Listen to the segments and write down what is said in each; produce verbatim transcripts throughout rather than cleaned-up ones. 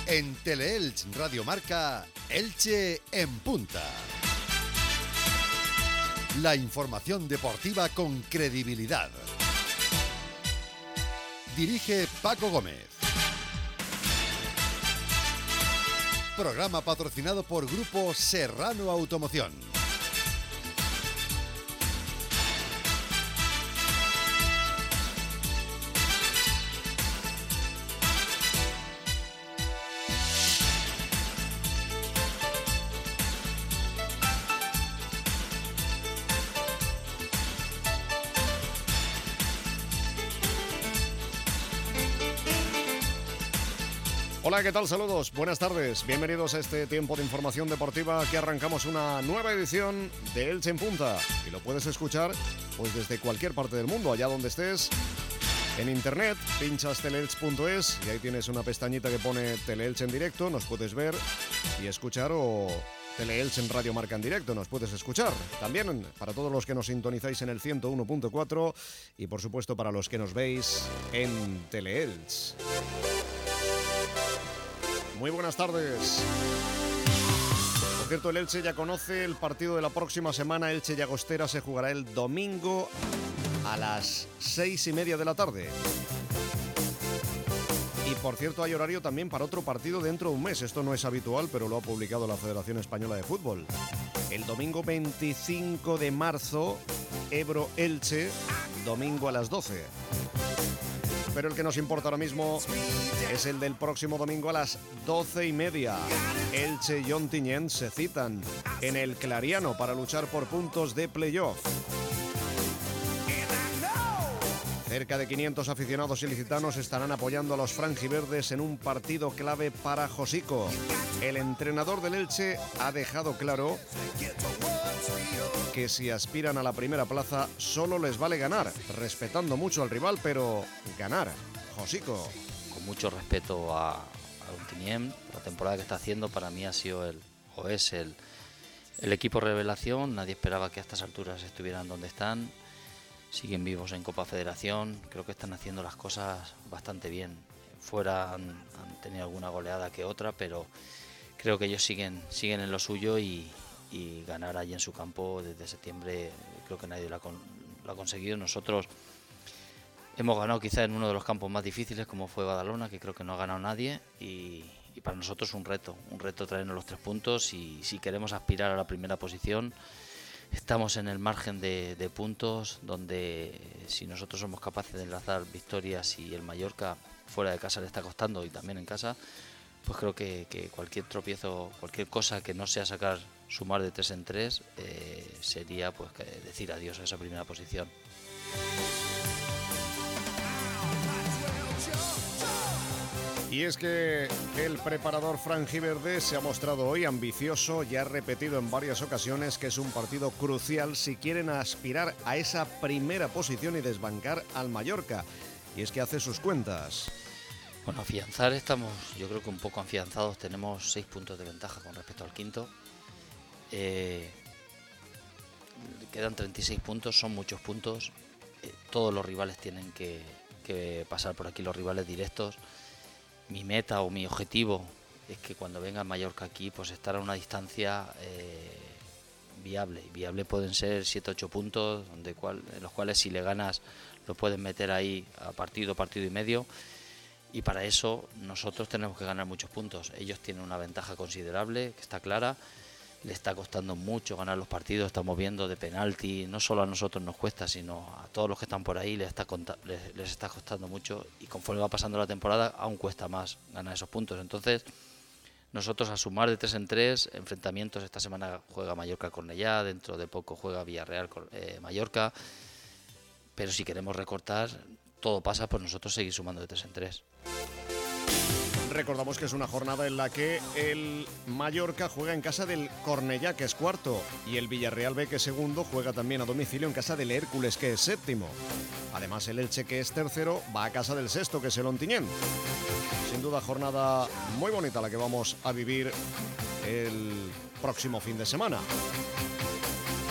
En Teleelch Radio Marca, Elche en punta. La información deportiva con credibilidad. Dirige Paco Gómez. Programa patrocinado por Grupo Serrano Automoción. Hola, ¿qué tal? Saludos, buenas tardes, bienvenidos a este tiempo de información deportiva que arrancamos una nueva edición de Elche en Punta y lo puedes escuchar pues desde cualquier parte del mundo, allá donde estés, en internet, pinchas teleelch punto es y ahí tienes una pestañita que pone Teleelch en directo, nos puedes ver y escuchar, o Teleelch en Radio Marca en directo, nos puedes escuchar. También para todos los que nos sintonizáis en el ciento uno punto cuatro y por supuesto para los que nos veis en Teleelch. Muy buenas tardes. Por cierto, el Elche ya conoce el partido de la próxima semana. Elche Llagostera se jugará el domingo a las seis y media de la tarde. Y por cierto, hay horario también para otro partido dentro de un mes. Esto no es habitual, pero lo ha publicado la Federación Española de Fútbol. El domingo veinticinco de marzo, Ebro-Elche, domingo a las doce. Pero el que nos importa ahora mismo es el del próximo domingo a las doce y media. Elche y Ontinyent se citan en el Clariano para luchar por puntos de playoff. Cerca de quinientos aficionados ilicitanos estarán apoyando a los franjiverdes en un partido clave para Josico. El entrenador del Elche ha dejado claro que si aspiran a la primera plaza solo les vale ganar, respetando mucho al rival, pero ganar. Josico. Con mucho respeto a, a Ontinyent, la temporada que está haciendo para mí ha sido el, o es el, el equipo revelación. Nadie esperaba que a estas alturas estuvieran donde están. Siguen vivos en Copa Federación, creo que están haciendo las cosas bastante bien. Fuera han, han tenido alguna goleada que otra, pero creo que ellos siguen, siguen en lo suyo y, y ganar allí en su campo desde septiembre creo que nadie lo ha, con, lo ha conseguido. Nosotros hemos ganado quizá en uno de los campos más difíciles como fue Badalona, que creo que no ha ganado nadie, y, y para nosotros un reto, un reto traernos los tres puntos y si queremos aspirar a la primera posición. Estamos en el margen de, de puntos donde si nosotros somos capaces de enlazar victorias y el Mallorca fuera de casa le está costando y también en casa, pues creo que, que cualquier tropiezo, cualquier cosa que no sea sacar sumar de tres en tres eh, sería pues decir adiós a esa primera posición. Y es que el preparador franjiverde se ha mostrado hoy ambicioso y ha repetido en varias ocasiones que es un partido crucial si quieren aspirar a esa primera posición y desbancar al Mallorca. Y es que hace sus cuentas. Bueno, afianzar estamos, yo creo que un poco afianzados, tenemos seis puntos de ventaja con respecto al quinto. Eh, quedan treinta y seis puntos, son muchos puntos. Eh, todos los rivales tienen que, que pasar por aquí, los rivales directos. Mi meta o mi objetivo es que cuando venga Mallorca aquí, pues estar a una distancia eh, viable. Viable pueden ser siete ocho puntos, donde cual, en los cuales si le ganas lo puedes meter ahí a partido, partido y medio. Y para eso nosotros tenemos que ganar muchos puntos. Ellos tienen una ventaja considerable, que está clara. Le está costando mucho ganar los partidos, estamos viendo de penalti, no solo a nosotros nos cuesta, sino a todos los que están por ahí les está, les, les está costando mucho y conforme va pasando la temporada aún cuesta más ganar esos puntos. Entonces nosotros a sumar de tres en tres, enfrentamientos, esta semana juega Mallorca-Cornellá, dentro de poco juega Villarreal-Mallorca, pero si queremos recortar, todo pasa por nosotros seguir sumando de tres en tres. Recordamos que es una jornada en la que el Mallorca juega en casa del Cornellá, que es cuarto, y el Villarreal B, que es segundo, juega también a domicilio en casa del Hércules, que es séptimo. Además, el Elche, que es tercero, va a casa del sexto, que es el Ontinyent. Sin duda, jornada muy bonita la que vamos a vivir el próximo fin de semana.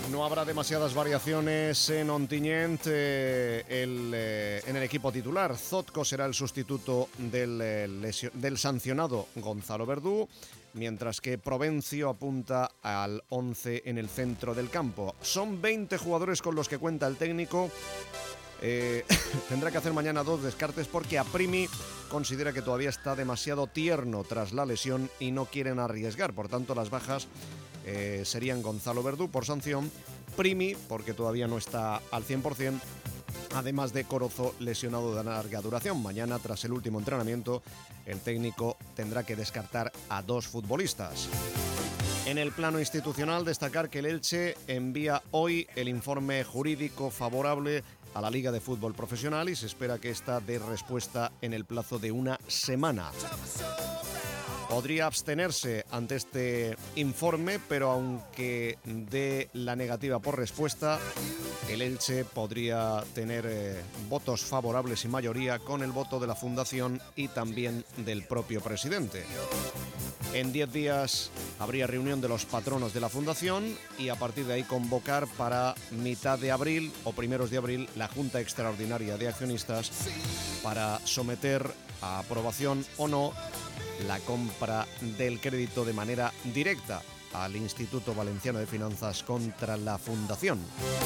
No habrá demasiadas variaciones en Ontinyent, eh, el, eh, en el equipo titular. Zotko será el sustituto del, eh, lesio, del sancionado Gonzalo Verdú, mientras que Provencio apunta al once en el centro del campo. Son veinte jugadores con los que cuenta el técnico. Eh, tendrá que hacer mañana dos descartes porque Aprimi considera que todavía está demasiado tierno tras la lesión y no quieren arriesgar. Por tanto, las bajas eh, serían Gonzalo Verdú por sanción, Primi porque todavía no está al cien por ciento, además de Corozo lesionado de larga duración. Mañana, tras el último entrenamiento, el técnico tendrá que descartar a dos futbolistas. En el plano institucional, destacar que el Elche envía hoy el informe jurídico favorable a la Liga de Fútbol Profesional y se espera que esta dé respuesta en el plazo de una semana. Podría abstenerse ante este informe, pero aunque dé la negativa por respuesta, el Elche podría tener eh, votos favorables y mayoría con el voto de la Fundación y también del propio presidente. En diez días habría reunión de los patronos de la Fundación y a partir de ahí convocar para mitad de abril o primeros de abril la Junta Extraordinaria de Accionistas para someter a aprobación o no la compra del crédito de manera directa al Instituto Valenciano de Finanzas contra la Fundación.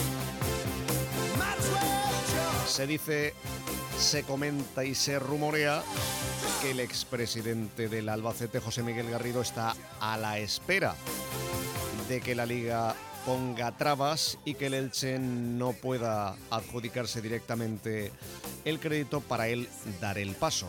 Se dice, se comenta y se rumorea que el expresidente del Albacete, José Miguel Garrido, está a la espera de que la Liga ponga trabas y que el Elche no pueda adjudicarse directamente el crédito para él dar el paso.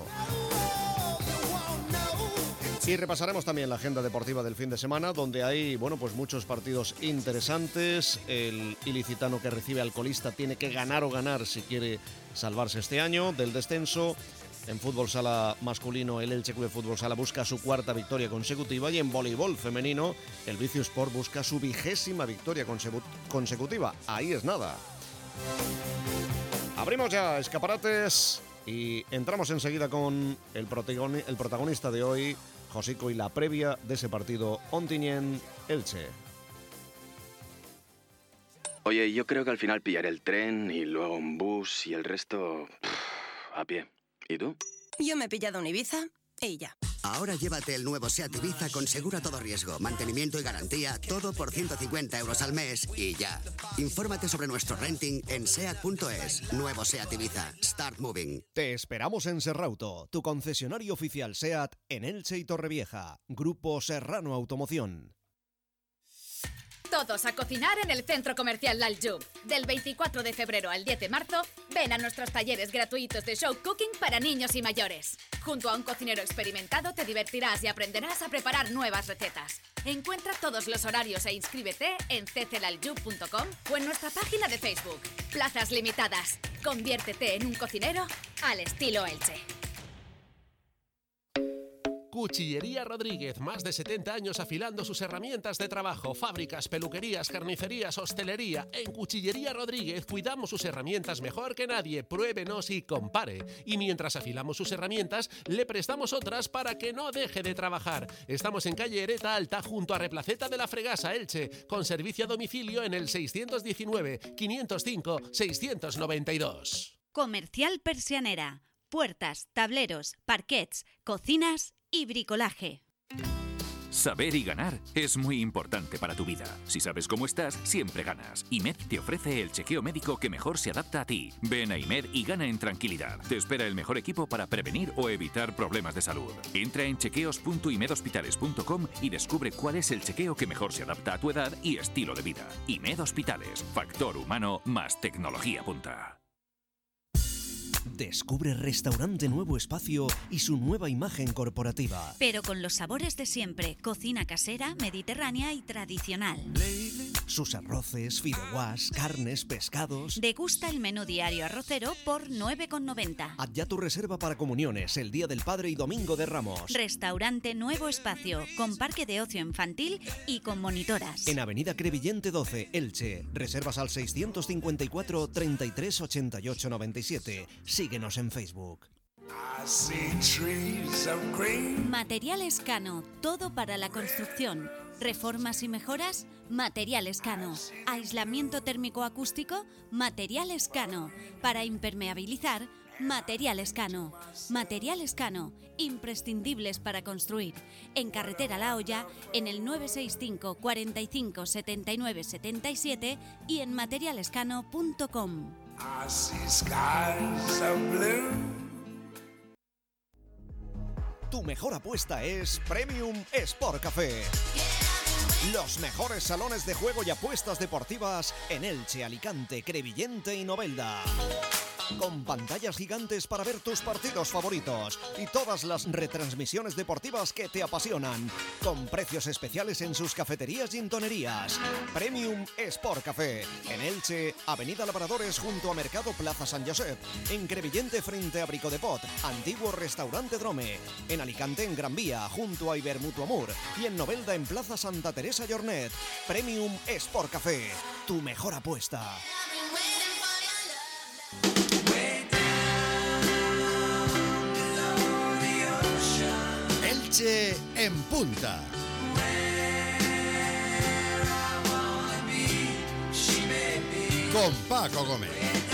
Y repasaremos también la agenda deportiva del fin de semana, donde hay, bueno, pues muchos partidos interesantes. El ilicitano que recibe al colista tiene que ganar o ganar si quiere salvarse este año del descenso. En fútbol sala masculino, el Elche Club de Fútbol Sala busca su cuarta victoria consecutiva y en voleibol femenino, el Vicio Sport busca su vigésima victoria consecutiva. Ahí es nada. Abrimos ya escaparates y entramos enseguida con el, protagoni- el protagonista de hoy, Josico, y la previa de ese partido Ontinyent-Elche. Oye, yo creo que al final pillaré el tren y luego un bus y el resto pff, a pie. ¿Y tú? Yo me he pillado un Ibiza y ya. Ahora llévate el nuevo SEAT Ibiza con seguro a todo riesgo, mantenimiento y garantía, todo por ciento cincuenta euros al mes y ya. Infórmate sobre nuestro renting en seat punto es. Nuevo SEAT Ibiza. Start moving. Te esperamos en Serrauto, tu concesionario oficial SEAT en Elche y Torrevieja. Grupo Serrano Automoción. Todos a cocinar en el Centro Comercial L'Aljub. Del veinticuatro de febrero al diez de marzo, ven a nuestros talleres gratuitos de show cooking para niños y mayores. Junto a un cocinero experimentado te divertirás y aprenderás a preparar nuevas recetas. Encuentra todos los horarios e inscríbete en c c laljub punto com o en nuestra página de Facebook. Plazas limitadas. Conviértete en un cocinero al estilo Elche. Cuchillería Rodríguez, más de setenta años afilando sus herramientas de trabajo, fábricas, peluquerías, carnicerías, hostelería. En Cuchillería Rodríguez cuidamos sus herramientas mejor que nadie. Pruébenos y compare. Y mientras afilamos sus herramientas, le prestamos otras para que no deje de trabajar. Estamos en calle Ereta Alta, junto a Replaceta de la Fregasa, Elche, con servicio a domicilio en el seiscientos diecinueve, quinientos cinco, seiscientos noventa y dos. Comercial Persianera. Puertas, tableros, parquets, cocinas y bricolaje. Saber y ganar es muy importante para tu vida. Si sabes cómo estás, siempre ganas. IMED te ofrece el chequeo médico que mejor se adapta a ti. Ven a IMED y gana en tranquilidad. Te espera el mejor equipo para prevenir o evitar problemas de salud. Entra en chequeos punto imed hospitales punto com y descubre cuál es el chequeo que mejor se adapta a tu edad y estilo de vida. IMED Hospitales. Factor humano más tecnología punta. Descubre Restaurante Nuevo Espacio y su nueva imagen corporativa. Pero con los sabores de siempre, cocina casera, mediterránea y tradicional. Sus arroces, fideuás, carnes, pescados. Degusta el menú diario arrocero por nueve con noventa. Haz ya tu reserva para comuniones el Día del Padre y Domingo de Ramos. Restaurante Nuevo Espacio, con parque de ocio infantil y con monitoras. En Avenida Crevillente doce, Elche. Reservas al seiscientos cincuenta y cuatro, treinta y tres, ochenta y ocho, noventa y siete. Síguenos en Facebook. Material Escano, todo para la construcción. ¿Reformas y mejoras? Materiales Cano. ¿Aislamiento térmico acústico? Materiales Cano. Para impermeabilizar, Materiales Cano. Materiales Cano, imprescindibles para construir. En Carretera La Hoya, en el nueve seis cinco, cuarenta y cinco, setenta y nueve, setenta y siete y en materialescano punto com. Tu mejor apuesta es Premium Sport Café. Los mejores salones de juego y apuestas deportivas en Elche, Alicante, Crevillente y Novelda. Con pantallas gigantes para ver tus partidos favoritos y todas las retransmisiones deportivas que te apasionan. Con precios especiales en sus cafeterías y intonerías. Premium Sport Café. En Elche, Avenida Labradores junto a Mercado Plaza San Josep. En Crevillente frente a Brico de Pot. Antiguo Restaurante Drome. En Alicante en Gran Vía junto a Ibermutuo Amur. Y en Novelda en Plaza Santa Teresa Llornet. Premium Sport Café. Tu mejor apuesta. Elche en punta. Con Paco Gómez.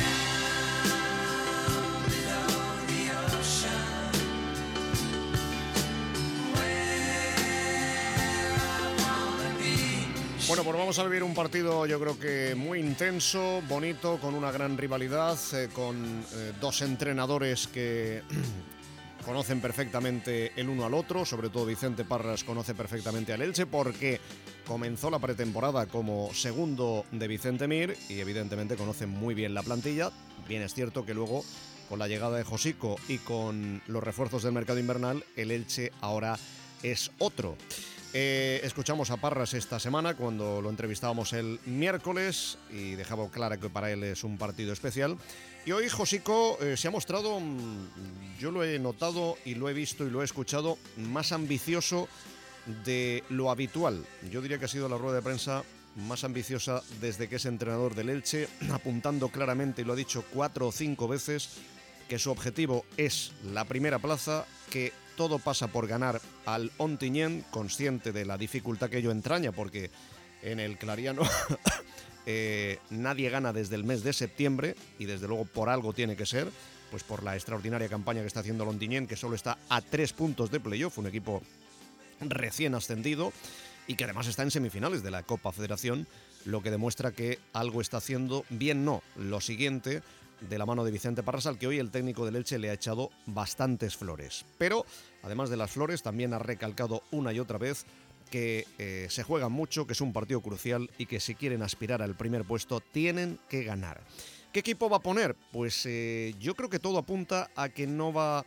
Bueno, pues vamos a vivir un partido yo creo que muy intenso, bonito, con una gran rivalidad, eh, con eh, dos entrenadores que conocen perfectamente el uno al otro, sobre todo Vicente Parras conoce perfectamente al Elche porque comenzó la pretemporada como segundo de Vicente Mir y evidentemente conoce muy bien la plantilla. Bien es cierto que luego con la llegada de Josico y con los refuerzos del mercado invernal, el Elche ahora es otro. Eh, escuchamos a Parras esta semana cuando lo entrevistábamos el miércoles y dejaba clara que para él es un partido especial. Y hoy Josico eh, se ha mostrado, yo lo he notado y lo he visto y lo he escuchado, más ambicioso de lo habitual. Yo diría que ha sido la rueda de prensa más ambiciosa desde que es entrenador del Elche, apuntando claramente, y lo ha dicho cuatro o cinco veces, que su objetivo es la primera plaza, que todo pasa por ganar al Ontinyent, consciente de la dificultad que ello entraña, porque en el Clariano eh, nadie gana desde el mes de septiembre, y desde luego por algo tiene que ser, pues por la extraordinaria campaña que está haciendo el Ontinyent, que solo está a tres puntos de playoff, un equipo recién ascendido, y que además está en semifinales de la Copa Federación, lo que demuestra que algo está haciendo bien. No, lo siguiente, de la mano de Vicente Parras, al que hoy el técnico del Elche le ha echado bastantes flores. Pero, además de las flores, también ha recalcado una y otra vez que eh, se juega mucho, que es un partido crucial y que si quieren aspirar al primer puesto tienen que ganar. ¿Qué equipo va a poner? Pues eh, yo creo que todo apunta a que no va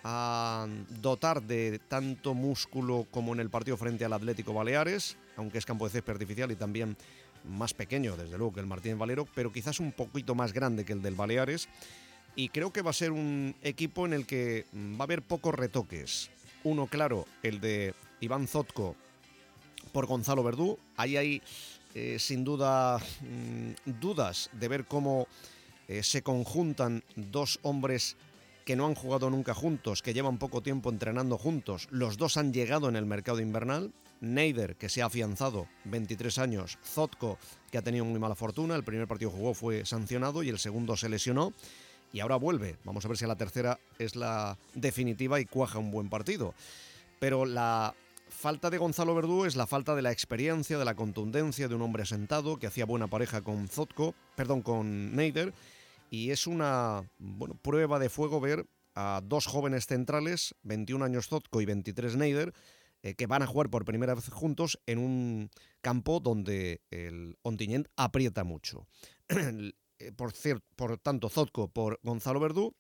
a dotar de tanto músculo como en el partido frente al Atlético Baleares, aunque es campo de césped artificial y también más pequeño, desde luego, que el Martínez Valero, pero quizás un poquito más grande que el del Baleares, y creo que va a ser un equipo en el que va a haber pocos retoques. Uno, claro, el de Iván Zotko por Gonzalo Verdú. Ahí hay, eh, sin duda, mmm, dudas de ver cómo eh, se conjuntan dos hombres que no han jugado nunca juntos, que llevan poco tiempo entrenando juntos. Los dos han llegado en el mercado invernal. Neider, que se ha afianzado, veintitrés años. Zotko, que ha tenido muy mala fortuna. El primer partido jugó, fue sancionado, y el segundo se lesionó. Y ahora vuelve. Vamos a ver si a la tercera es la definitiva y cuaja un buen partido. Pero la falta de Gonzalo Verdú es la falta de la experiencia, de la contundencia de un hombre asentado que hacía buena pareja con Zotko, perdón, con Neider. Y es una bueno, prueba de fuego ver a dos jóvenes centrales, veintiún años Zotko y veintitrés Neider, eh, que van a jugar por primera vez juntos en un campo donde el Ontinyent aprieta mucho. por, cierto, por tanto, Zotko por Gonzalo Verdú.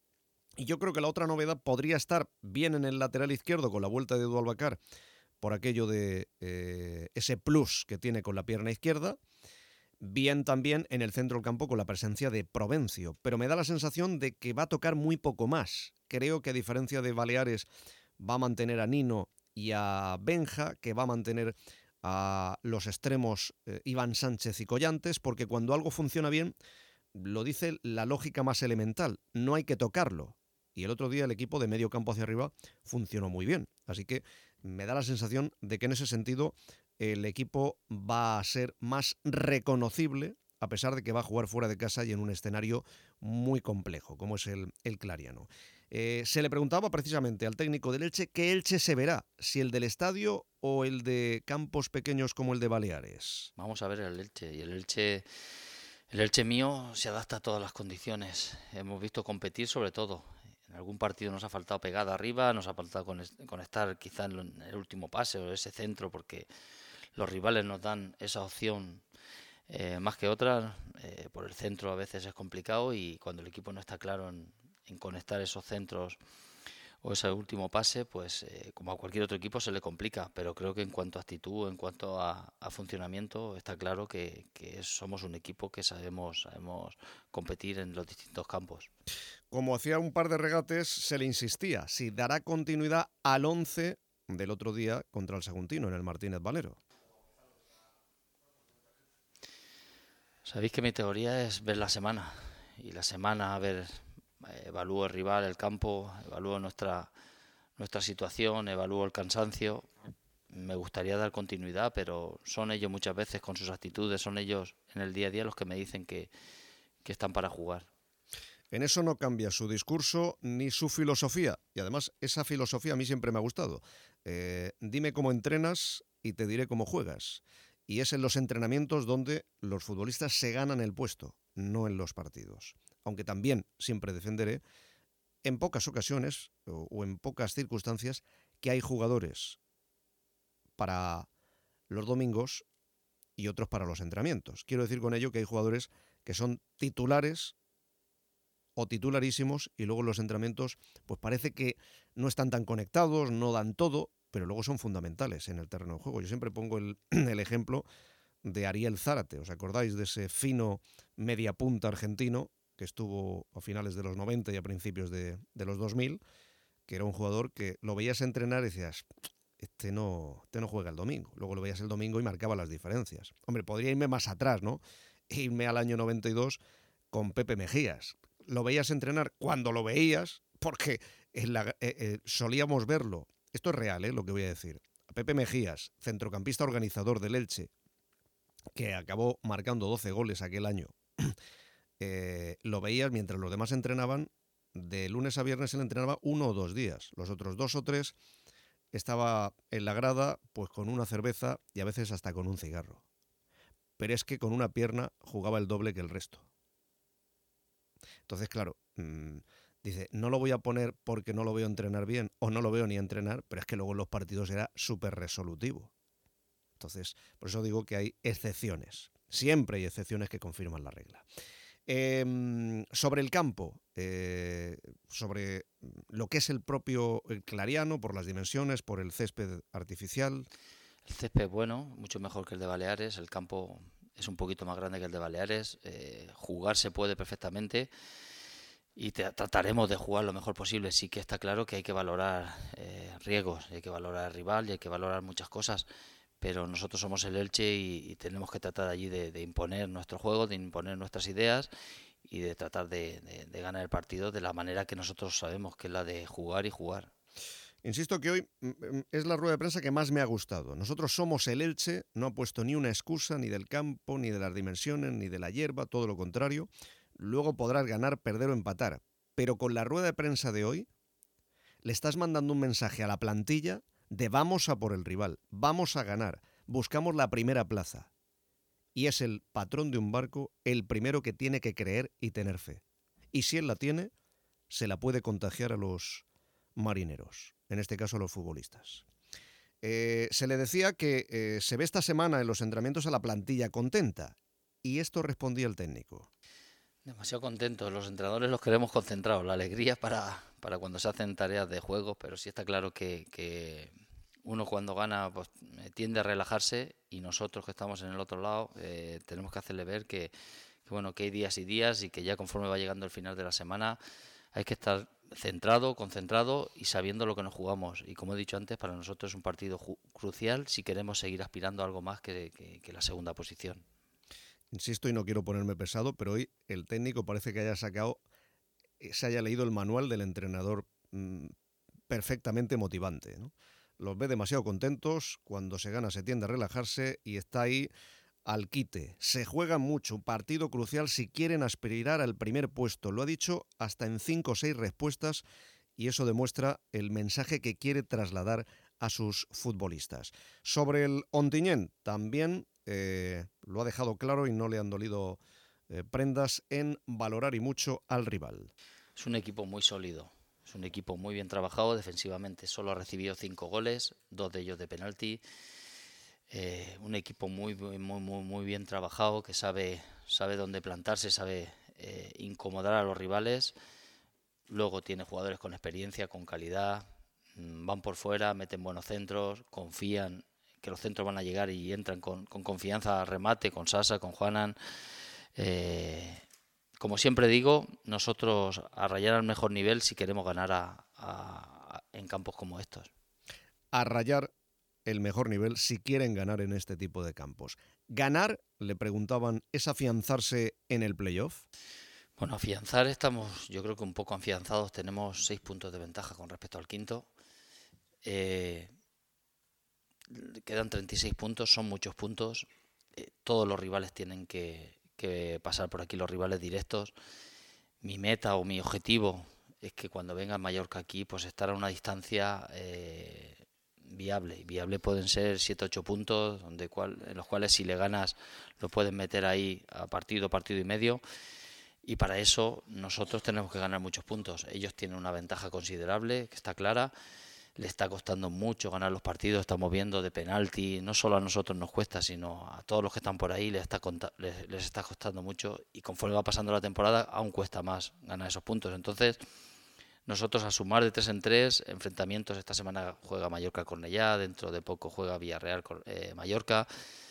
Y yo creo que la otra novedad podría estar bien en el lateral izquierdo con la vuelta de Edu Albacar, por aquello de eh, ese plus que tiene con la pierna izquierda. Bien también en el centro del campo con la presencia de Provencio, pero me da la sensación de que va a tocar muy poco más. Creo que a diferencia de Baleares va a mantener a Nino y a Benja, que va a mantener a los extremos eh, Iván Sánchez y Collantes, porque cuando algo funciona bien, lo dice la lógica más elemental, no hay que tocarlo. Y el otro día el equipo de medio campo hacia arriba funcionó muy bien, así que me da la sensación de que en ese sentido el equipo va a ser más reconocible, a pesar de que va a jugar fuera de casa y en un escenario muy complejo, como es el, el Clariano. Eh, se le preguntaba precisamente al técnico del Elche qué Elche se verá, si el del estadio o el de campos pequeños como el de Baleares. Vamos a ver el Elche, y el Elche, el Elche mío se adapta a todas las condiciones. Hemos visto competir sobre todo. En algún partido nos ha faltado pegada arriba, nos ha faltado conectar quizá en el último pase o ese centro, porque los rivales nos dan esa opción eh, más que otras. Eh, por el centro a veces es complicado, y cuando el equipo no está claro en, en conectar esos centros o ese último pase, pues eh, como a cualquier otro equipo se le complica. Pero creo que en cuanto a actitud, en cuanto a, a funcionamiento, está claro que, que somos un equipo que sabemos, sabemos competir en los distintos campos. Como hacía un par de regates, se le insistía si dará continuidad al once del otro día contra el Saguntino en el Martínez Valero. Sabéis que mi teoría es ver la semana, y la semana a ver, evalúo el rival, el campo, evalúo nuestra, nuestra situación, evalúo el cansancio. Me gustaría dar continuidad, pero son ellos muchas veces con sus actitudes, son ellos en el día a día los que me dicen que, que están para jugar. En eso no cambia su discurso ni su filosofía, y además esa filosofía a mí siempre me ha gustado. Eh, dime cómo entrenas y te diré cómo juegas. Y es en los entrenamientos donde los futbolistas se ganan el puesto, no en los partidos. Aunque también siempre defenderé, en pocas ocasiones o, o en pocas circunstancias, que hay jugadores para los domingos y otros para los entrenamientos. Quiero decir con ello que hay jugadores que son titulares o titularísimos, y luego en los entrenamientos pues parece que no están tan conectados, no dan todo, pero luego son fundamentales en el terreno de juego. Yo siempre pongo el, el ejemplo de Ariel Zárate. ¿Os acordáis de ese fino mediapunta argentino que estuvo a finales de los noventa y a principios de, de los dos mil, que era un jugador que lo veías entrenar y decías, este no, este no juega el domingo? Luego lo veías el domingo y marcaba las diferencias. Hombre, podría irme más atrás, ¿no? Irme al año noventa y dos con Pepe Mejías. Lo veías entrenar cuando lo veías, porque en la, eh, eh, solíamos verlo. Esto es real, ¿eh? Lo que voy a decir. A Pepe Mejías, centrocampista organizador del Elche, que acabó marcando doce goles aquel año, eh, lo veías mientras los demás entrenaban. De lunes a viernes él entrenaba uno o dos días. Los otros dos o tres estaba en la grada pues con una cerveza y a veces hasta con un cigarro. Pero es que con una pierna jugaba el doble que el resto. Entonces, claro, mmm, dice, no lo voy a poner porque no lo veo entrenar bien o no lo veo ni entrenar, pero es que luego en los partidos era súper resolutivo. Entonces, por eso digo que hay excepciones. Siempre hay excepciones que confirman la regla. Eh, sobre el campo, eh, sobre lo que es el propio el Clariano, por las dimensiones, por el césped artificial. El césped es bueno, mucho mejor que el de Baleares. El campo es un poquito más grande que el de Baleares. Eh, jugar se puede perfectamente y te, trataremos de jugar lo mejor posible. Sí que está claro que hay que valorar eh, riesgos, hay que valorar al rival y hay que valorar muchas cosas. Pero nosotros somos el Elche y, y tenemos que tratar allí de, de imponer nuestro juego, de imponer nuestras ideas y de tratar de, de, de ganar el partido de la manera que nosotros sabemos, que es la de jugar y jugar. Insisto que hoy es la rueda de prensa que más me ha gustado. Nosotros somos el Elche, no ha puesto ni una excusa ni del campo, ni de las dimensiones, ni de la hierba, todo lo contrario. Luego podrás ganar, perder o empatar. Pero con la rueda de prensa de hoy le estás mandando un mensaje a la plantilla de vamos a por el rival, vamos a ganar, buscamos la primera plaza. Y es el patrón de un barco el primero que tiene que creer y tener fe. Y si él la tiene, se la puede contagiar a los marineros, en este caso a los futbolistas. Eh, se le decía que eh, se ve esta semana en los entrenamientos a la plantilla contenta. Y esto respondía el técnico. Demasiado contentos, los entrenadores los queremos concentrados, la alegría para, para cuando se hacen tareas de juego, pero sí está claro que, que uno cuando gana pues, tiende a relajarse y nosotros que estamos en el otro lado eh, tenemos que hacerle ver que, que, bueno, que hay días y días y que ya conforme va llegando el final de la semana hay que estar centrado, concentrado y sabiendo lo que nos jugamos. Y como he dicho antes, para nosotros es un partido ju- crucial si queremos seguir aspirando a algo más que, que, que la segunda posición. Insisto y no quiero ponerme pesado, pero hoy el técnico parece que haya sacado, se haya leído el manual del entrenador mmm, perfectamente motivante, ¿no? los ve demasiado contentos, cuando se gana se tiende a relajarse y está ahí al quite. Se juega mucho, un partido crucial si quieren aspirar al primer puesto. Lo ha dicho hasta en cinco o seis respuestas y eso demuestra el mensaje que quiere trasladar a sus futbolistas. Sobre el Ontinyent también eh, lo ha dejado claro y no le han dolido eh, prendas en valorar y mucho al rival. Es un equipo muy sólido, es un equipo muy bien trabajado defensivamente. Solo ha recibido cinco goles, dos de ellos de penalti. Eh, un equipo muy, muy, muy, muy bien trabajado, que sabe, sabe dónde plantarse, sabe eh, incomodar a los rivales. Luego tiene jugadores con experiencia, con calidad, mmm, van por fuera, meten buenos centros, confían que los centros van a llegar y entran con, con confianza al remate, con Sasa, con Juanan. Eh, como siempre digo, nosotros a rayar al mejor nivel si queremos ganar a, a, a, en campos como estos. A rayar el mejor nivel si quieren ganar en este tipo de campos. ¿Ganar, le preguntaban, es afianzarse en el playoff? Bueno, afianzar estamos, yo creo que un poco afianzados. Tenemos seis puntos de ventaja con respecto al quinto. Eh, quedan treinta y seis puntos, son muchos puntos. Eh, todos los rivales tienen que, que pasar por aquí, los rivales directos. Mi meta o mi objetivo es que cuando venga Mallorca aquí, pues estar a una distancia eh, viable. Viable pueden ser siete ocho puntos, donde cual, en los cuales si le ganas lo puedes meter ahí a partido, partido y medio. Y para eso nosotros tenemos que ganar muchos puntos. Ellos tienen una ventaja considerable, que está clara. Le está costando mucho ganar los partidos, estamos viendo de penalti. No solo a nosotros nos cuesta, sino a todos los que están por ahí les está, les, les está costando mucho. Y conforme va pasando la temporada, aún cuesta más ganar esos puntos. Entonces, nosotros a sumar de tres en tres, enfrentamientos. Esta semana juega Mallorca-Cornellá, dentro de poco juega Villarreal-Mallorca.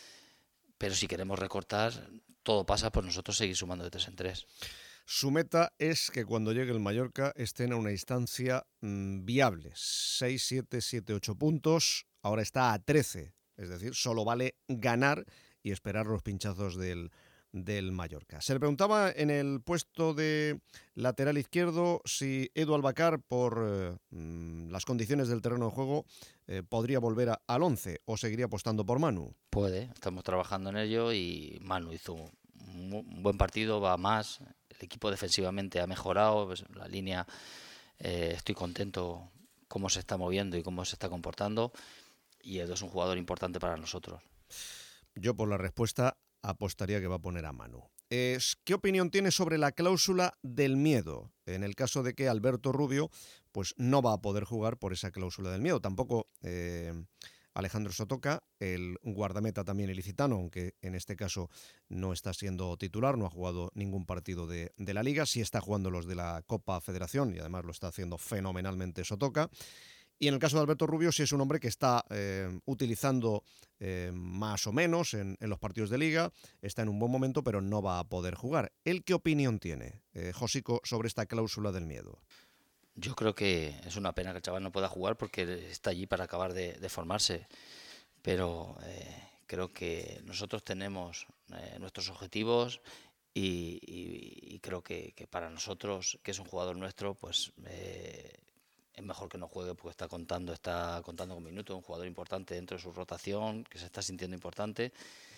Pero si queremos recortar, todo pasa por nosotros seguir sumando de tres en tres. Su meta es que cuando llegue el Mallorca estén a una instancia mmm, viable. seis, siete, siete, ocho puntos. Ahora está a trece. Es decir, solo vale ganar y esperar los pinchazos del, del Mallorca. Se le preguntaba en el puesto de lateral izquierdo si Edu Albacar, por eh, las condiciones del terreno de juego, eh, podría volver a, al once o seguiría apostando por Manu. Puede, estamos trabajando en ello y Manu hizo un, un buen partido, va más. El equipo defensivamente ha mejorado, pues la línea, eh, estoy contento cómo se está moviendo y cómo se está comportando, y Edu es un jugador importante para nosotros. Yo por la respuesta apostaría que va a poner a Manu. Eh, ¿Qué opinión tiene sobre la cláusula del miedo? En el caso de que Alberto Rubio pues no va a poder jugar por esa cláusula del miedo. Tampoco eh, Alejandro Sotoca, el guardameta también ilicitano, aunque en este caso no está siendo titular, no ha jugado ningún partido de, de la Liga, sí está jugando los de la Copa Federación y además lo está haciendo fenomenalmente Sotoca. Y en el caso de Alberto Rubio sí es un hombre que está eh, utilizando eh, más o menos en, en los partidos de Liga, está en un buen momento, pero no va a poder jugar. ¿Él qué opinión tiene, eh, Josico, sobre esta cláusula del miedo? Yo creo que es una pena que el chaval no pueda jugar porque está allí para acabar de, de formarse, pero eh, creo que nosotros tenemos eh, nuestros objetivos y, y, y creo que, que para nosotros, que es un jugador nuestro, pues eh, es mejor que no juegue porque está contando, está contando con minutos, un jugador importante dentro de su rotación, que se está sintiendo importante.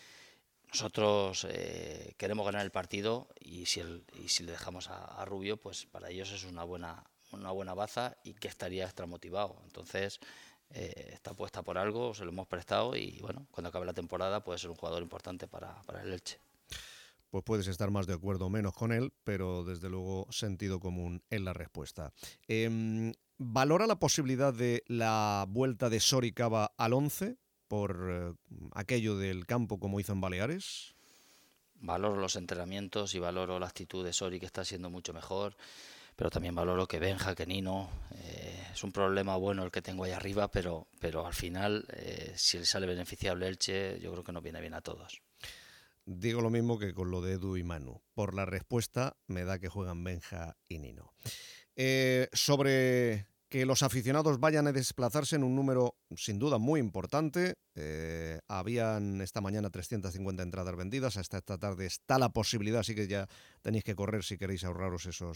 Nosotros eh, queremos ganar el partido y si, el, y si le dejamos a, a Rubio, pues para ellos es una buena una buena baza y que estaría extra motivado. Entonces eh, está puesta por algo, se lo hemos prestado y bueno, cuando acabe la temporada puede ser un jugador importante para, para el Elche. Pues puedes estar más de acuerdo o menos con él, pero desde luego sentido común en la respuesta. Eh, ¿Valora la posibilidad de la vuelta de Sori Cava al once por eh, aquello del campo como hizo en Baleares? Valoro los entrenamientos y valoro la actitud de Sori, que está siendo mucho mejor. Pero también valoro que Benja, que Nino, eh, es un problema bueno el que tengo ahí arriba, pero, pero al final, eh, si le sale beneficiable Elche, yo creo que nos viene bien a todos. Digo lo mismo que con lo de Edu y Manu. Por la respuesta me da que juegan Benja y Nino. Eh, sobre que los aficionados vayan a desplazarse en un número sin duda muy importante. Eh, habían esta mañana trescientas cincuenta entradas vendidas, hasta esta tarde está la posibilidad, así que ya tenéis que correr si queréis ahorraros esos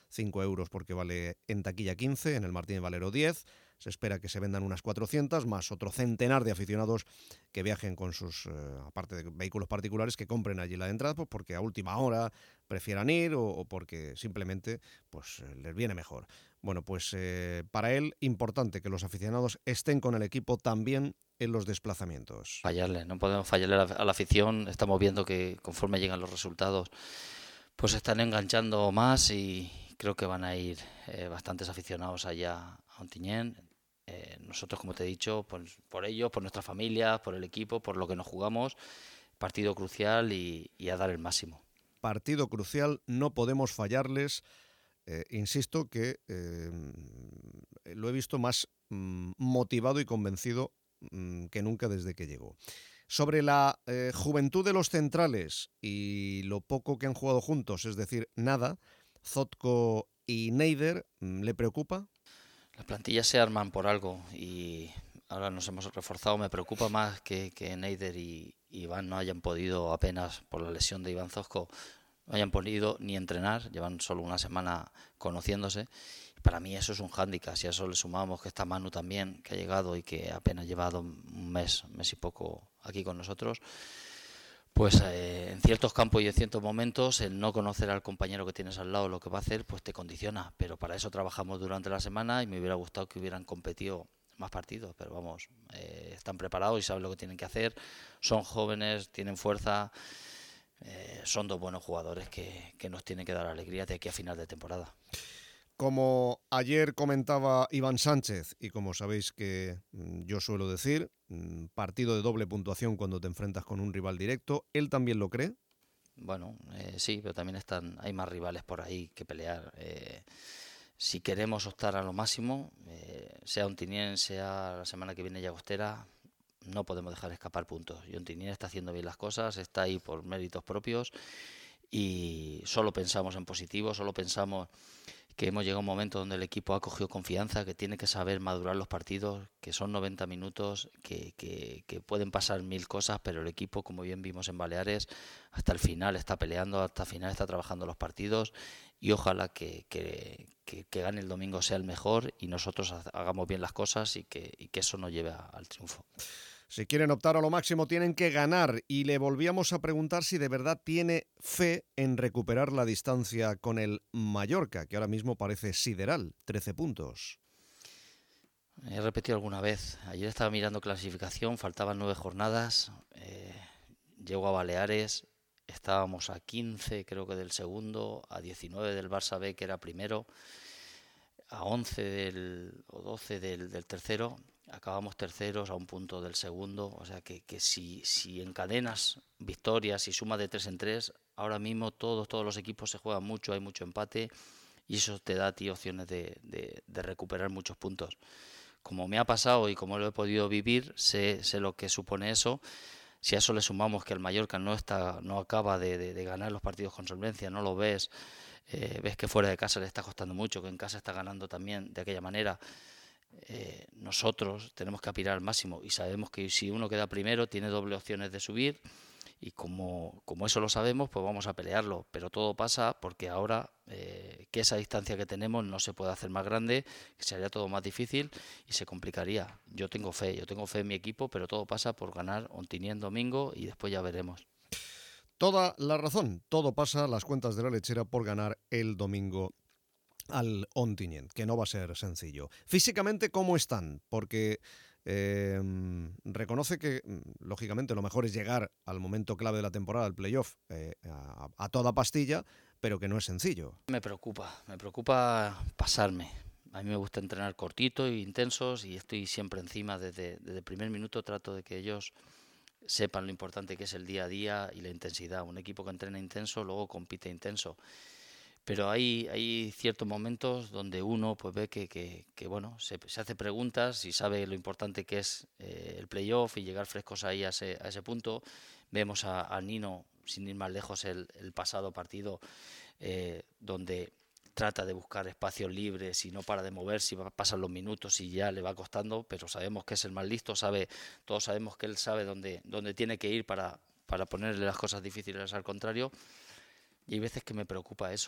cinco euros porque vale en taquilla quince, en el Martínez Valero diez. Se espera que se vendan unas cuatrocientas, más otro centenar de aficionados que viajen con sus, eh, aparte de vehículos particulares, que compren allí la entrada, pues porque a última hora prefieran ir o, o porque simplemente pues les viene mejor. Bueno, pues eh, para él, importante que los aficionados estén con el equipo también en los desplazamientos. Fallarle, no podemos fallarle a la, a la afición. Estamos viendo que conforme llegan los resultados, pues se están enganchando más y creo que van a ir eh, bastantes aficionados allá a Ontinyent. Eh, nosotros, como te he dicho, pues, por ellos, por nuestras familias, por el equipo, por lo que nos jugamos, partido crucial y, y a dar el máximo. Partido crucial, no podemos fallarles. Eh, insisto que eh, lo he visto más mm, motivado y convencido mm, que nunca desde que llegó. Sobre la eh, juventud de los centrales y lo poco que han jugado juntos, es decir, nada, Zotko y Neider, ¿le preocupa? Las plantillas se arman por algo y ahora nos hemos reforzado. Me preocupa más que, que Neider y, y Iván no hayan podido, apenas por la lesión de Iván Zotko, no hayan podido ni entrenar, llevan solo una semana conociéndose. Para mí eso es un hándicap. Si a eso le sumamos que está Manu también, que ha llegado y que apenas ha llevado un mes, un mes y poco aquí con nosotros, pues eh, en ciertos campos y en ciertos momentos el no conocer al compañero que tienes al lado lo que va a hacer, pues te condiciona. Pero para eso trabajamos durante la semana y me hubiera gustado que hubieran competido más partidos, pero vamos, eh, están preparados y saben lo que tienen que hacer. Son jóvenes, tienen fuerza, eh, son dos buenos jugadores que, que nos tienen que dar alegría de aquí a final de temporada. Como ayer comentaba Iván Sánchez, y como sabéis que yo suelo decir, partido de doble puntuación cuando te enfrentas con un rival directo, ¿él también lo cree? Bueno, eh, sí, pero también están, hay más rivales por ahí que pelear. Eh, si queremos optar a lo máximo, eh, sea Ontinyent, sea la semana que viene Llagostera, no podemos dejar escapar puntos. Y Ontinyent está haciendo bien las cosas, está ahí por méritos propios y solo pensamos en positivo, solo pensamos que hemos llegado a un momento donde el equipo ha cogido confianza, que tiene que saber madurar los partidos, que son noventa minutos, que, que, que pueden pasar mil cosas, pero el equipo, como bien vimos en Baleares, hasta el final está peleando, hasta el final está trabajando los partidos y ojalá que, que, que, que gane el domingo sea el mejor y nosotros hagamos bien las cosas y que, y que eso nos lleve a, al triunfo. Si quieren optar a lo máximo tienen que ganar y le volvíamos a preguntar si de verdad tiene fe en recuperar la distancia con el Mallorca, que ahora mismo parece sideral, trece puntos. He repetido alguna vez, ayer estaba mirando clasificación, faltaban nueve jornadas, eh, llego a Baleares, estábamos a quince creo que del segundo, a diecinueve del Barça B que era primero, a once del, o doce del, del tercero. Acabamos terceros a un punto del segundo, o sea que, que si, si encadenas victorias y sumas de tres en tres, ahora mismo todos, todos los equipos se juegan mucho, hay mucho empate y eso te da a ti opciones de, de, de recuperar muchos puntos. Como me ha pasado y como lo he podido vivir, sé, sé lo que supone eso. Si a eso le sumamos que el Mallorca no está, no acaba de, de, de ganar los partidos con solvencia, no lo ves, eh, ves que fuera de casa le está costando mucho, que en casa está ganando también de aquella manera. Eh, nosotros tenemos que aspirar al máximo y sabemos que si uno queda primero tiene doble opciones de subir y como, como eso lo sabemos pues vamos a pelearlo, pero todo pasa porque ahora eh, que esa distancia que tenemos no se puede hacer más grande, que sería todo más difícil y se complicaría. Yo tengo fe, yo tengo fe en mi equipo, pero todo pasa por ganar Ontinyent domingo y después ya veremos. Toda la razón, todo pasa, las cuentas de la lechera, por ganar el domingo al Ontinyent, que no va a ser sencillo. Físicamente, ¿cómo están? Porque eh, reconoce que, lógicamente, lo mejor es llegar al momento clave de la temporada, al playoff, eh, a, a toda pastilla, pero que no es sencillo. Me preocupa, me preocupa pasarme. A mí me gusta entrenar cortito e intensos y estoy siempre encima. Desde, desde el primer minuto trato de que ellos sepan lo importante que es el día a día y la intensidad. Un equipo que entrena intenso, luego compite intenso. Pero hay, hay ciertos momentos donde uno pues ve que, que, que bueno, se, se hace preguntas y sabe lo importante que es eh, el playoff y llegar frescos ahí a ese, a ese punto. Vemos a, a Nino, sin ir más lejos, el, el pasado partido eh, donde trata de buscar espacios libres y no para de moverse, y pasan los minutos y ya le va costando, pero sabemos que es el más listo, sabe, todos sabemos que él sabe dónde, dónde tiene que ir para, para ponerle las cosas difíciles al contrario. Y hay veces que me preocupa eso.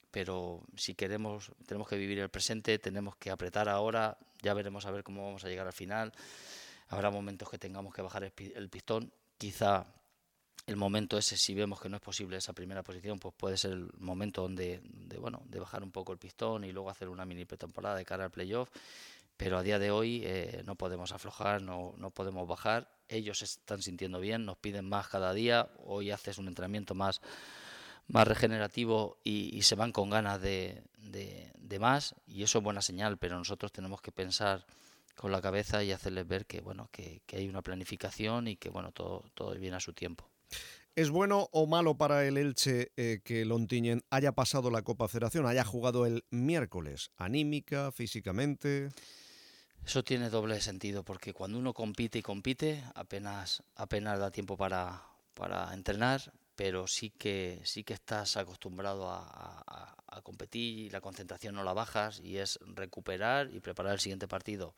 pero si queremos, tenemos que vivir el presente, tenemos que apretar ahora, ya veremos a ver cómo vamos a llegar al final. Habrá momentos que tengamos que bajar el pistón, quizá el momento ese, si vemos que no es posible esa primera posición, pues puede ser el momento donde, de, bueno, de bajar un poco el pistón y luego hacer una mini pretemporada de cara al playoff, pero a día de hoy eh, no podemos aflojar, no, no podemos bajar, ellos se están sintiendo bien, nos piden más cada día, hoy haces un entrenamiento más, más regenerativo y, y se van con ganas de, de, de más, y eso es buena señal, pero nosotros tenemos que pensar con la cabeza y hacerles ver que, bueno, que, que hay una planificación y que bueno, todo, todo viene a su tiempo. ¿Es bueno o malo para el Elche eh, que Lontiñén haya pasado la Copa Federación, haya jugado el miércoles? ¿Anímica, físicamente? Eso tiene doble sentido, porque cuando uno compite y compite, apenas, apenas da tiempo para, para entrenar, pero sí que, sí que estás acostumbrado a, a, a competir y la concentración no la bajas y es recuperar y preparar el siguiente partido.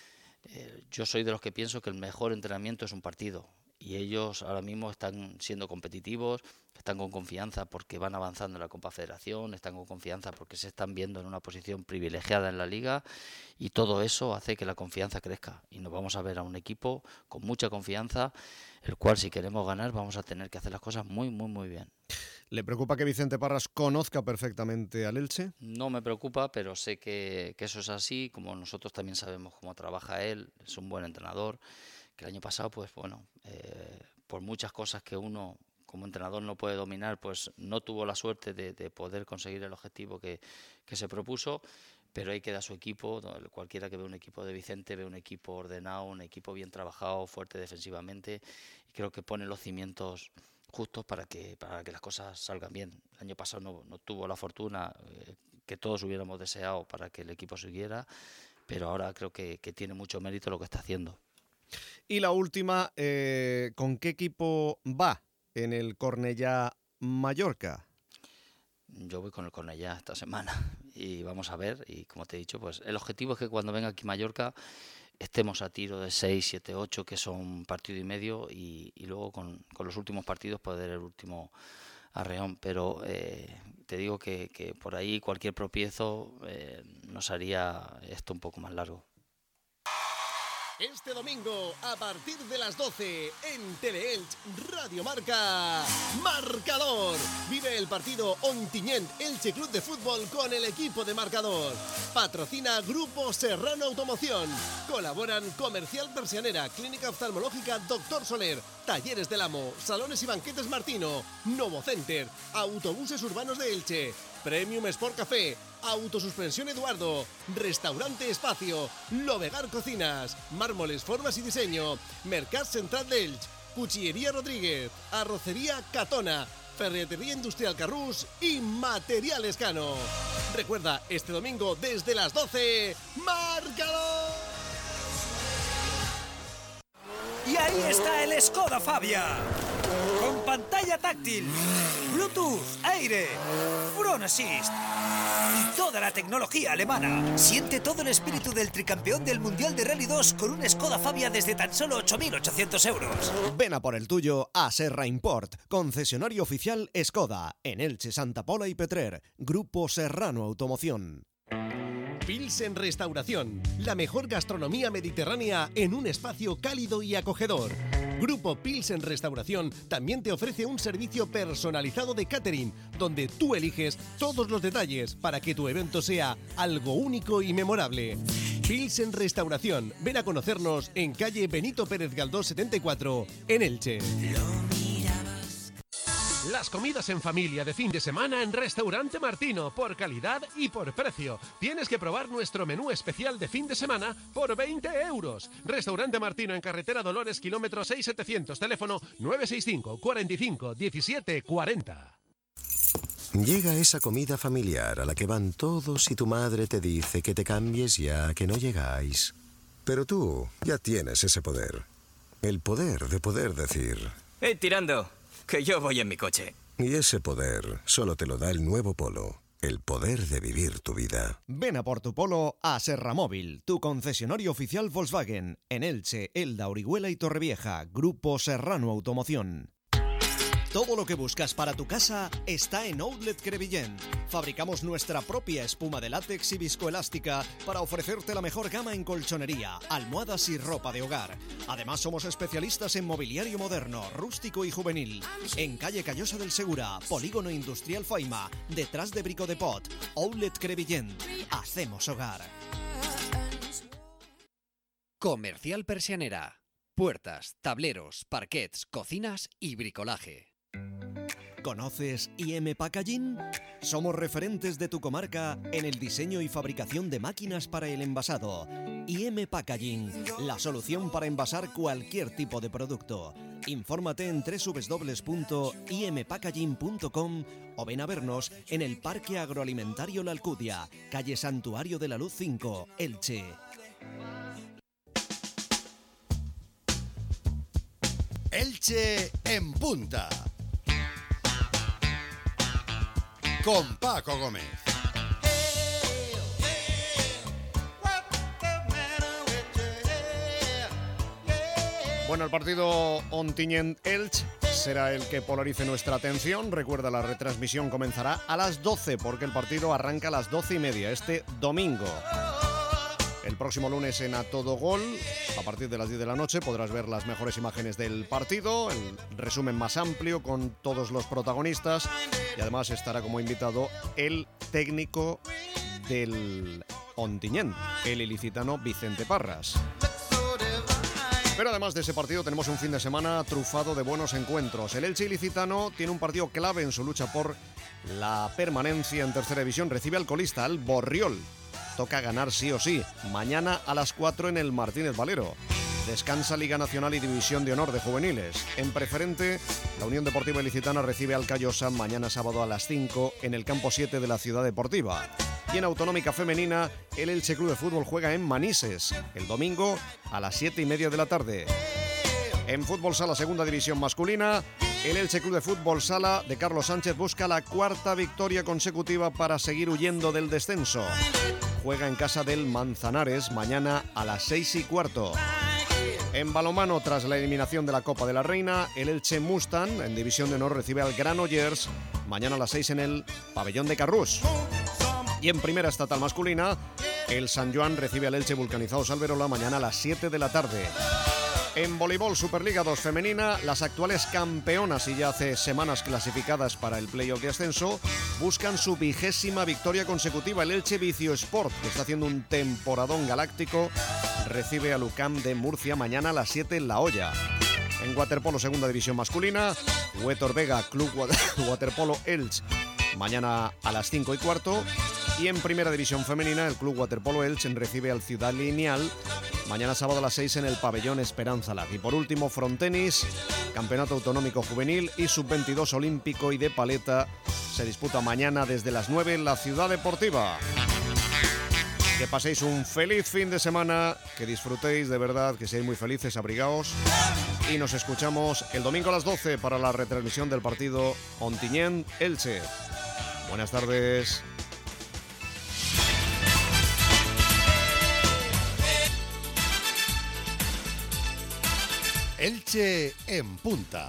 Eh, yo soy de los que pienso que el mejor entrenamiento es un partido. Y ellos ahora mismo están siendo competitivos, están con confianza porque van avanzando en la Copa Federación, están con confianza porque se están viendo en una posición privilegiada en la Liga y todo eso hace que la confianza crezca y nos vamos a ver a un equipo con mucha confianza, el cual si queremos ganar vamos a tener que hacer las cosas muy, muy, muy bien. ¿Le preocupa que Vicente Parras conozca perfectamente al Elche? No me preocupa, pero sé que, que eso es así, como nosotros también sabemos cómo trabaja él, es un buen entrenador. Que el año pasado, pues bueno, eh, por muchas cosas que uno como entrenador no puede dominar, pues no tuvo la suerte de, de poder conseguir el objetivo que, que se propuso, pero ahí queda su equipo. Cualquiera que ve un equipo de Vicente ve un equipo ordenado, un equipo bien trabajado, fuerte defensivamente, y creo que pone los cimientos justos para que, para que las cosas salgan bien. El año pasado no, no tuvo la fortuna eh, que todos hubiéramos deseado para que el equipo siguiera, pero ahora creo que, que tiene mucho mérito lo que está haciendo. Y la última, eh, ¿con qué equipo va en el Cornellá Mallorca? Yo voy con el Cornellá esta semana y vamos a ver, y como te he dicho, pues el objetivo es que cuando venga aquí Mallorca estemos a tiro de seis, siete, ocho, que son partido y medio, y, y luego con, con los últimos partidos poder el último arreón, pero eh, te digo que, que por ahí cualquier tropiezo eh, nos haría esto un poco más largo. Este domingo, a partir de las doce, en Teleelch Radio Marca, Marcador. Vive el partido Ontinyent Elche Club de Fútbol con el equipo de Marcador. Patrocina Grupo Serrano Automoción. Colaboran Comercial Persianera, Clínica Oftalmológica Doctor Soler, Talleres del Amo, Salones y Banquetes Martino, Novo Center, Autobuses Urbanos de Elche, Premium Sport Café, Autosuspensión Eduardo, Restaurante Espacio, Lovegar Cocinas, Mármoles, Formas y Diseño, Mercat Central de Elche, Cuchillería Rodríguez, Arrocería Catona, Ferretería Industrial Carrús y Materiales Cano. Recuerda, este domingo desde las doce, ¡Marcador! Y ahí está el Skoda Fabia, con pantalla táctil, Bluetooth, aire, Front Assist y toda la tecnología alemana. Siente todo el espíritu del tricampeón del Mundial de Rally dos con un Skoda Fabia desde tan solo ocho mil ochocientos euros. Ven a por el tuyo a Serra Import, concesionario oficial Skoda, en Elche, Santa Pola y Petrer, Grupo Serrano Automoción. Pilsen Restauración, la mejor gastronomía mediterránea en un espacio cálido y acogedor. Grupo Pilsen Restauración también te ofrece un servicio personalizado de catering, donde tú eliges todos los detalles para que tu evento sea algo único y memorable. Pilsen Restauración, ven a conocernos en calle Benito Pérez Galdós setenta y cuatro, en Elche. Las comidas en familia de fin de semana en Restaurante Martino, por calidad y por precio. Tienes que probar nuestro menú especial de fin de semana por veinte euros. Restaurante Martino en Carretera Dolores, kilómetro seis setecientos, teléfono nueve seis cinco, cuarenta y cinco, diecisiete cuarenta. Llega esa comida familiar a la que van todos y tu madre te dice que te cambies ya, que no llegáis. Pero tú ya tienes ese poder. El poder de poder decir... ¡Eh, tirando! Que yo voy en mi coche. Y ese poder solo te lo da el nuevo Polo. El poder de vivir tu vida. Ven a por tu Polo a Serramóvil, tu concesionario oficial Volkswagen, en Elche, Elda, Orihuela y Torrevieja. Grupo Serrano Automoción. Todo lo que buscas para tu casa está en Outlet Crevillent. Fabricamos nuestra propia espuma de látex y viscoelástica para ofrecerte la mejor gama en colchonería, almohadas y ropa de hogar. Además, somos especialistas en mobiliario moderno, rústico y juvenil. En calle Callosa del Segura, Polígono Industrial Faima, detrás de Brico de Pot. Outlet Crevillent. Hacemos hogar. Comercial Persianera. Puertas, tableros, parquets, cocinas y bricolaje. ¿Conoces I M Packaging? Somos referentes de tu comarca en el diseño y fabricación de máquinas para el envasado. I M Packaging, la solución para envasar cualquier tipo de producto. Infórmate en doble u doble u doble u punto i m packaging punto com o ven a vernos en el Parque Agroalimentario La Alcudia, calle Santuario de la Luz cinco, Elche. Elche en punta. Con Paco Gómez. Bueno, el partido Ontinyent-Elche será el que polarice nuestra atención. Recuerda, la retransmisión comenzará a las doce, porque el partido arranca a las doce y media este domingo. El próximo lunes en A Todo Gol, a partir de las diez de la noche, podrás ver las mejores imágenes del partido, el resumen más amplio con todos los protagonistas, y además estará como invitado el técnico del Ontinyent, el ilicitano Vicente Parras. Pero además de ese partido tenemos un fin de semana trufado de buenos encuentros. El Elche ilicitano tiene un partido clave en su lucha por la permanencia en tercera división. Recibe al colista, al Borriol. Toca ganar sí o sí. Mañana a las cuatro en el Martínez Valero. Descansa Liga Nacional y División de Honor de Juveniles. En preferente, la Unión Deportiva Ilicitana recibe al Callosa mañana sábado a las cinco en el campo siete de la Ciudad Deportiva. Y en Autonómica Femenina, el Elche Club de Fútbol juega en Manises el domingo a las siete y media de la tarde. En Fútbol Sala Segunda División Masculina, el Elche Club de Fútbol Sala de Carlos Sánchez busca la cuarta victoria consecutiva para seguir huyendo del descenso. Juega en casa del Manzanares mañana a las seis y cuarto. En balonmano, tras la eliminación de la Copa de la Reina, el Elche Mustang en División de Honor recibe al Granollers mañana a las seis en el Pabellón de Carrús. Y en Primera Estatal Masculina, el San Joan recibe al Elche Vulcanizados Alberola mañana a las siete de la tarde. En voleibol Superliga dos femenina, las actuales campeonas y ya hace semanas clasificadas para el playoff de ascenso buscan su vigésima victoria consecutiva. El Elche Vicio Sport, que está haciendo un temporadón galáctico, recibe al U C A M de Murcia mañana a las siete en La Hoya. En waterpolo Segunda División Masculina, Huetor Vega Club Waterpolo Elche mañana a las cinco y cuarto. Y en Primera División Femenina, el Club Waterpolo Elche recibe al Ciudad Lineal mañana sábado a las seis en el Pabellón Esperanza Lag. Y por último, Frontenis, Campeonato Autonómico Juvenil y sub veintidós Olímpico y de Paleta se disputa mañana desde las nueve en la Ciudad Deportiva. Que paséis un feliz fin de semana, que disfrutéis de verdad, que seáis muy felices, abrigaos. Y nos escuchamos el domingo a las doce para la retransmisión del partido Ontinyent-Elche. Buenas tardes. Elche en punta.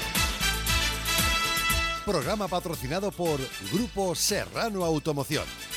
Programa patrocinado por Grupo Serrano Automoción.